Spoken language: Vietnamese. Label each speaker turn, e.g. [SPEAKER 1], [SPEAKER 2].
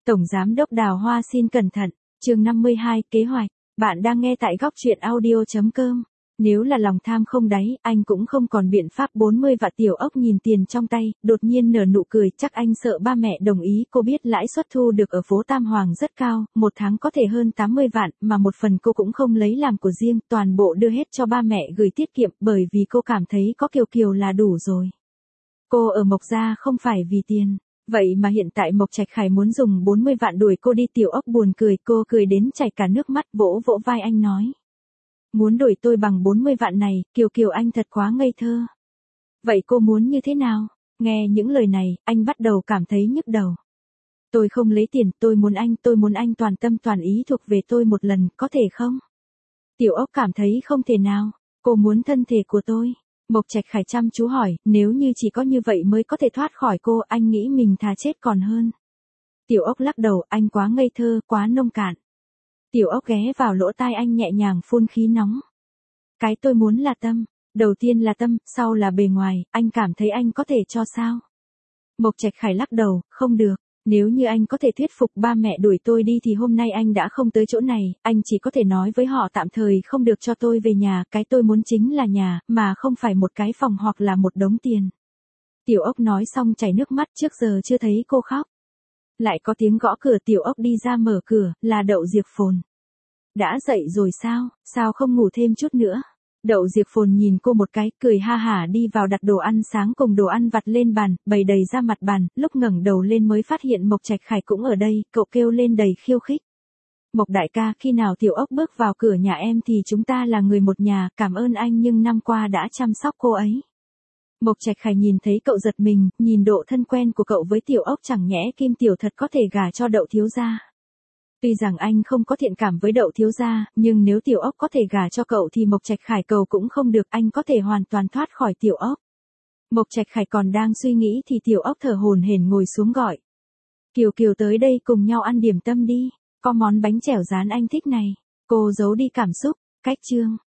[SPEAKER 1] Tổng Giám đốc Đào Hoa xin cẩn thận, chương 52, kế hoạch. Bạn đang nghe tại góc truyện audio.com. Nếu là lòng tham không đáy, anh cũng không còn biện pháp. 40 vạn. Tiểu Ốc nhìn tiền trong tay, đột nhiên nở nụ cười. Chắc anh sợ ba mẹ đồng ý. Cô biết lãi suất thu được ở phố Tam Hoàng rất cao, một tháng có thể hơn 80 vạn, mà một phần cô cũng không lấy làm của riêng, toàn bộ đưa hết cho ba mẹ gửi tiết kiệm, bởi vì cô cảm thấy có Kiều Kiều là đủ rồi. Cô ở Mộc Gia không phải vì tiền. Vậy mà hiện tại Mộc Trạch Khải muốn dùng 40 vạn đuổi cô đi. Tiểu Ốc buồn cười, cô cười đến chảy cả nước mắt, vỗ vỗ vai anh nói. Muốn đuổi tôi bằng 40 vạn này, Kiều Kiều anh thật quá ngây thơ. Vậy cô muốn như thế nào? Nghe những lời này, anh bắt đầu cảm thấy nhức đầu. Tôi không lấy tiền, tôi muốn anh toàn tâm toàn ý thuộc về tôi một lần, có thể không? Tiểu Ốc cảm thấy không thể nào, cô muốn thân thể của tôi. Mộc Trạch Khải chăm chú hỏi, nếu như chỉ có như vậy mới có thể thoát khỏi cô, anh nghĩ mình thà chết còn hơn. Tiểu Ốc lắc đầu, anh quá ngây thơ, quá nông cạn. Tiểu Ốc ghé vào lỗ tai anh nhẹ nhàng phun khí nóng. Cái tôi muốn là tâm, đầu tiên là tâm, sau là bề ngoài, anh cảm thấy anh có thể cho sao? Mộc Trạch Khải lắc đầu, không được. Nếu như anh có thể thuyết phục ba mẹ đuổi tôi đi thì hôm nay anh đã không tới chỗ này, anh chỉ có thể nói với họ tạm thời không được cho tôi về nhà, cái tôi muốn chính là nhà, mà không phải một cái phòng hoặc là một đống tiền. Tiểu Ốc nói xong chảy nước mắt, trước giờ chưa thấy cô khóc. Lại có tiếng gõ cửa. Tiểu Ốc đi ra mở cửa, là Đậu Diệp Phồn. Đã dậy rồi sao không ngủ thêm chút nữa? Đậu Diệp Phồn nhìn cô một cái, cười ha hả đi vào đặt đồ ăn sáng cùng đồ ăn vặt lên bàn, bày đầy ra mặt bàn, lúc ngẩng đầu lên mới phát hiện Mộc Trạch Khải cũng ở đây, cậu kêu lên đầy khiêu khích. Mộc đại ca, khi nào Tiểu Ốc bước vào cửa nhà em thì chúng ta là người một nhà, cảm ơn anh nhưng năm qua đã chăm sóc cô ấy. Mộc Trạch Khải nhìn thấy cậu giật mình, nhìn độ thân quen của cậu với Tiểu Ốc, chẳng nhẽ Kim Tiểu thật có thể gả cho Đậu thiếu gia. Tuy rằng anh không có thiện cảm với Đậu thiếu gia, nhưng nếu Tiểu Ốc có thể gả cho cậu thì Mộc Trạch Khải cầu cũng không được, anh có thể hoàn toàn thoát khỏi Tiểu Ốc. Mộc Trạch Khải còn đang suy nghĩ thì Tiểu Ốc thở hổn hển ngồi xuống gọi. Kiều Kiều tới đây cùng nhau ăn điểm tâm đi, có món bánh chèo rán anh thích này. Cô giấu đi cảm xúc, cách chương.